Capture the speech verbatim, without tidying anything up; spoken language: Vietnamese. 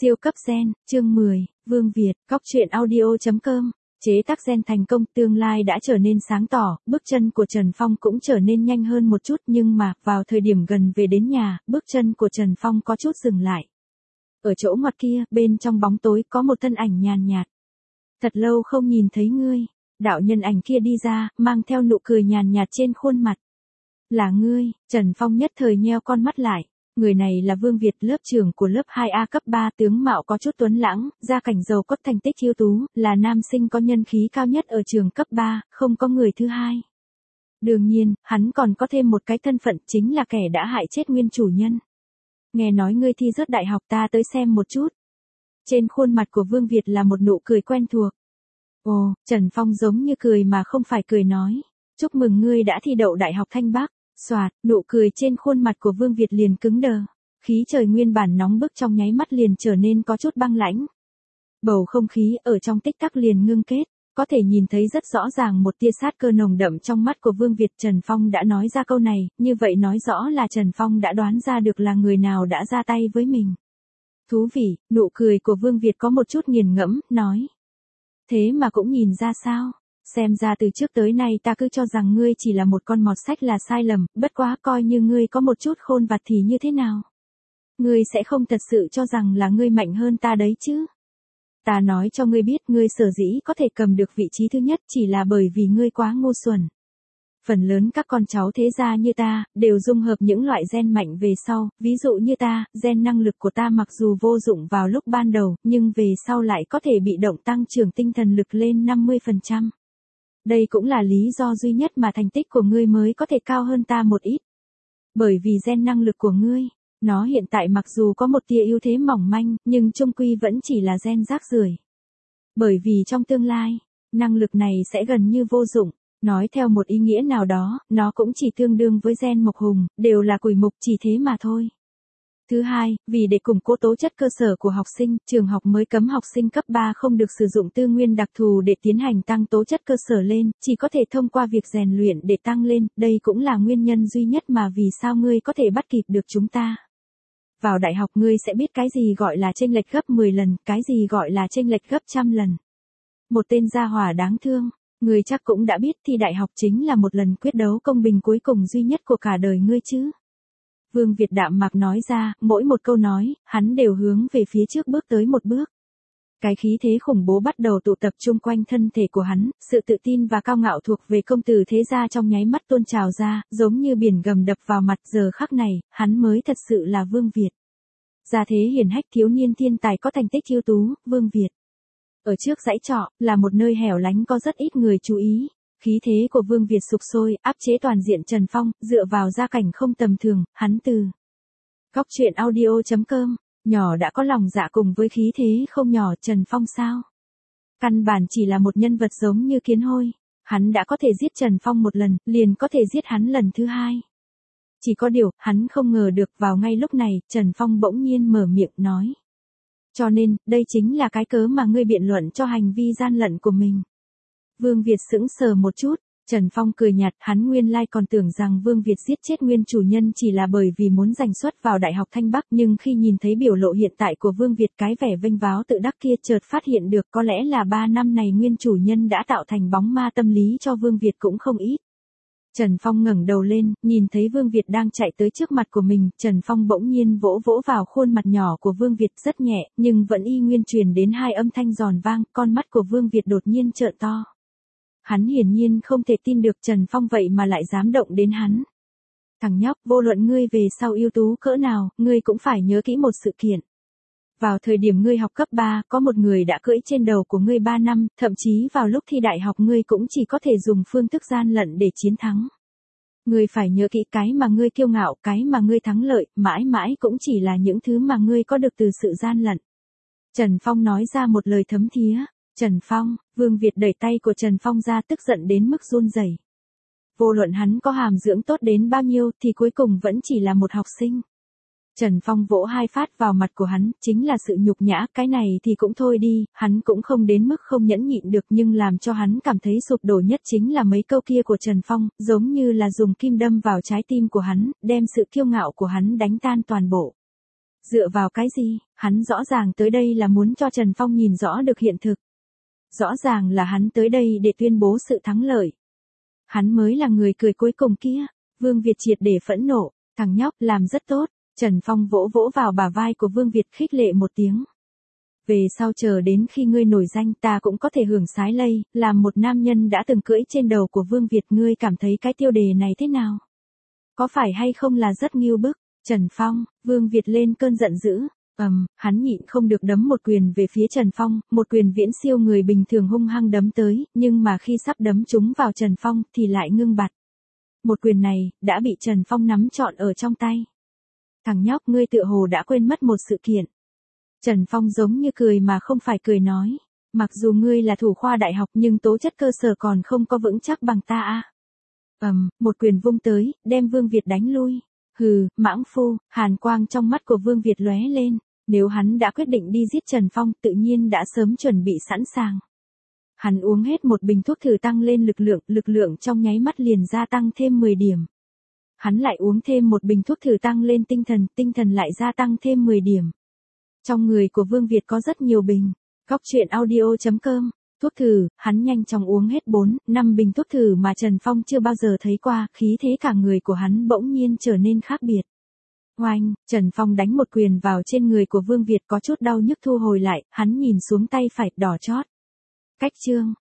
Siêu cấp gen, chương mười, Vương Việt, Cóc truyện audio chấm com, chế tác gen thành công, tương lai đã trở nên sáng tỏ, bước chân của Trần Phong cũng trở nên nhanh hơn một chút, nhưng mà, vào thời điểm gần về đến nhà, bước chân của Trần Phong có chút dừng lại. Ở chỗ ngoặt kia, bên trong bóng tối có một thân ảnh nhàn nhạt. Thật lâu không nhìn thấy ngươi, đạo nhân ảnh kia đi ra, mang theo nụ cười nhàn nhạt trên khuôn mặt. Là ngươi, Trần Phong nhất thời nheo con mắt lại. Người này là Vương Việt, lớp trưởng của lớp hai A cấp ba, tướng mạo có chút tuấn lãng, gia cảnh giàu có, thành tích ưu tú, là nam sinh có nhân khí cao nhất ở trường cấp ba, không có người thứ hai. Đương nhiên, hắn còn có thêm một cái thân phận, chính là kẻ đã hại chết nguyên chủ nhân. Nghe nói ngươi thi rớt đại học, ta tới xem một chút. Trên khuôn mặt của Vương Việt là một nụ cười quen thuộc. Ồ, Trần Phong giống như cười mà không phải cười nói. Chúc mừng ngươi đã thi đậu Đại học Thanh Bắc. Soạt, nụ cười trên khuôn mặt của Vương Việt liền cứng đờ. Khí trời nguyên bản nóng bức trong nháy mắt liền trở nên có chút băng lãnh. Bầu không khí ở trong tích tắc liền ngưng kết, có thể nhìn thấy rất rõ ràng một tia sát cơ nồng đậm trong mắt của Vương Việt. Trần Phong đã nói ra câu này, như vậy nói rõ là Trần Phong đã đoán ra được là người nào đã ra tay với mình. Thú vị, nụ cười của Vương Việt có một chút nghiền ngẫm, nói. Thế mà cũng nhìn ra sao? Xem ra từ trước tới nay ta cứ cho rằng ngươi chỉ là một con mọt sách là sai lầm, bất quá coi như ngươi có một chút khôn vặt thì như thế nào? Ngươi sẽ không thật sự cho rằng là ngươi mạnh hơn ta đấy chứ? Ta nói cho ngươi biết, ngươi sở dĩ có thể cầm được vị trí thứ nhất chỉ là bởi vì ngươi quá ngu xuẩn. Phần lớn các con cháu thế gia như ta, đều dung hợp những loại gen mạnh về sau, ví dụ như ta, gen năng lực của ta mặc dù vô dụng vào lúc ban đầu, nhưng về sau lại có thể bị động tăng trưởng tinh thần lực lên năm mươi phần trăm. Đây cũng là lý do duy nhất mà thành tích của ngươi mới có thể cao hơn ta một ít. Bởi vì gen năng lực của ngươi, nó hiện tại mặc dù có một tia ưu thế mỏng manh, nhưng chung quy vẫn chỉ là gen rác rưởi. Bởi vì trong tương lai, năng lực này sẽ gần như vô dụng. Nói theo một ý nghĩa nào đó, nó cũng chỉ tương đương với gen mộc hùng, đều là củi mục, chỉ thế mà thôi. Thứ hai, vì để củng cố tố chất cơ sở của học sinh, trường học mới cấm học sinh cấp ba không được sử dụng tư nguyên đặc thù để tiến hành tăng tố chất cơ sở lên, chỉ có thể thông qua việc rèn luyện để tăng lên, đây cũng là nguyên nhân duy nhất mà vì sao ngươi có thể bắt kịp được chúng ta. Vào đại học ngươi sẽ biết cái gì gọi là chênh lệch gấp mười lần, cái gì gọi là chênh lệch gấp trăm lần. Một tên gia hỏa đáng thương, ngươi chắc cũng đã biết thi đại học chính là một lần quyết đấu công bình cuối cùng duy nhất của cả đời ngươi chứ. Vương Việt đạm mạc nói ra, mỗi một câu nói, hắn đều hướng về phía trước bước tới một bước. Cái khí thế khủng bố bắt đầu tụ tập chung quanh thân thể của hắn, sự tự tin và cao ngạo thuộc về công tử thế gia trong nháy mắt tuôn trào ra, giống như biển gầm đập vào mặt. Giờ khắc này, hắn mới thật sự là Vương Việt. Gia thế hiển hách, thiếu niên thiên tài có thành tích ưu tú, Vương Việt. Ở trước dãy trọ, là một nơi hẻo lánh có rất ít người chú ý. Khí thế của Vương Việt sục sôi, áp chế toàn diện Trần Phong, dựa vào gia cảnh không tầm thường, hắn từ Cóc truyện audio chấm com, nhỏ đã có lòng dạ cùng với khí thế không nhỏ. Trần Phong sao? Căn bản chỉ là một nhân vật giống như kiến hôi, hắn đã có thể giết Trần Phong một lần, liền có thể giết hắn lần thứ hai. Chỉ có điều, hắn không ngờ được vào ngay lúc này, Trần Phong bỗng nhiên mở miệng nói. Cho nên, đây chính là cái cớ mà ngươi biện luận cho hành vi gian lận của mình. Vương Việt sững sờ một chút, Trần Phong cười nhạt, hắn nguyên lai còn tưởng rằng Vương Việt giết chết nguyên chủ nhân chỉ là bởi vì muốn giành suất vào Đại học Thanh Bắc, nhưng khi nhìn thấy biểu lộ hiện tại của Vương Việt, cái vẻ vênh váo tự đắc kia, chợt phát hiện được có lẽ là ba năm này nguyên chủ nhân đã tạo thành bóng ma tâm lý cho Vương Việt cũng không ít. Trần Phong ngẩng đầu lên, nhìn thấy Vương Việt đang chạy tới trước mặt của mình, Trần Phong bỗng nhiên vỗ vỗ vào khuôn mặt nhỏ của Vương Việt rất nhẹ, nhưng vẫn y nguyên truyền đến hai âm thanh giòn vang, con mắt của Vương Việt đột nhiên trợn to. Hắn hiển nhiên không thể tin được Trần Phong vậy mà lại dám động đến hắn. Thằng nhóc, vô luận ngươi về sau ưu tú cỡ nào, ngươi cũng phải nhớ kỹ một sự kiện. Vào thời điểm ngươi học cấp ba, có một người đã cưỡi trên đầu của ngươi ba năm, thậm chí vào lúc thi đại học ngươi cũng chỉ có thể dùng phương thức gian lận để chiến thắng. Ngươi phải nhớ kỹ, cái mà ngươi kiêu ngạo, cái mà ngươi thắng lợi, mãi mãi cũng chỉ là những thứ mà ngươi có được từ sự gian lận. Trần Phong nói ra một lời thấm thía. Trần Phong, Vương Việt đẩy tay của Trần Phong ra, tức giận đến mức run rẩy. Vô luận hắn có hàm dưỡng tốt đến bao nhiêu thì cuối cùng vẫn chỉ là một học sinh. Trần Phong vỗ hai phát vào mặt của hắn, chính là sự nhục nhã, cái này thì cũng thôi đi, hắn cũng không đến mức không nhẫn nhịn được, nhưng làm cho hắn cảm thấy sụp đổ nhất chính là mấy câu kia của Trần Phong, giống như là dùng kim đâm vào trái tim của hắn, đem sự kiêu ngạo của hắn đánh tan toàn bộ. Dựa vào cái gì, hắn rõ ràng tới đây là muốn cho Trần Phong nhìn rõ được hiện thực. Rõ ràng là hắn tới đây để tuyên bố sự thắng lợi. Hắn mới là người cười cuối cùng kia. Vương Việt triệt để phẫn nộ, thằng nhóc làm rất tốt. Trần Phong vỗ vỗ vào bả vai của Vương Việt khích lệ một tiếng. Về sau chờ đến khi ngươi nổi danh ta cũng có thể hưởng sái lây, làm một nam nhân đã từng cưỡi trên đầu của Vương Việt, ngươi cảm thấy cái tiêu đề này thế nào? Có phải hay không là rất nghiêu bức? Trần Phong, Vương Việt lên cơn giận dữ. Ầm, um, hắn nhịn không được đấm một quyền về phía Trần Phong, một quyền viễn siêu người bình thường hung hăng đấm tới, nhưng mà khi sắp đấm trúng vào Trần Phong thì lại ngưng bặt. Một quyền này, đã bị Trần Phong nắm trọn ở trong tay. Thằng nhóc ngươi tựa hồ đã quên mất một sự kiện. Trần Phong giống như cười mà không phải cười nói. Mặc dù ngươi là thủ khoa đại học nhưng tố chất cơ sở còn không có vững chắc bằng ta a. Ầm, um, một quyền vung tới, đem Vương Việt đánh lui. Hừ, mãng phu, hàn quang trong mắt của Vương Việt lóe lên. Nếu hắn đã quyết định đi giết Trần Phong tự nhiên đã sớm chuẩn bị sẵn sàng. Hắn uống hết một bình thuốc thử tăng lên lực lượng, lực lượng trong nháy mắt liền gia tăng thêm mười điểm. Hắn lại uống thêm một bình thuốc thử tăng lên tinh thần, tinh thần lại gia tăng thêm mười điểm. Trong người của Vương Việt có rất nhiều bình. Góc truyện audio chấm com. Thuốc thử, hắn nhanh chóng uống hết bốn, năm bình thuốc thử mà Trần Phong chưa bao giờ thấy qua, khí thế cả người của hắn bỗng nhiên trở nên khác biệt. Oanh, Trần Phong đánh một quyền vào trên người của Vương Việt có chút đau nhức thu hồi lại, hắn nhìn xuống tay phải, đỏ chót. Cách chương,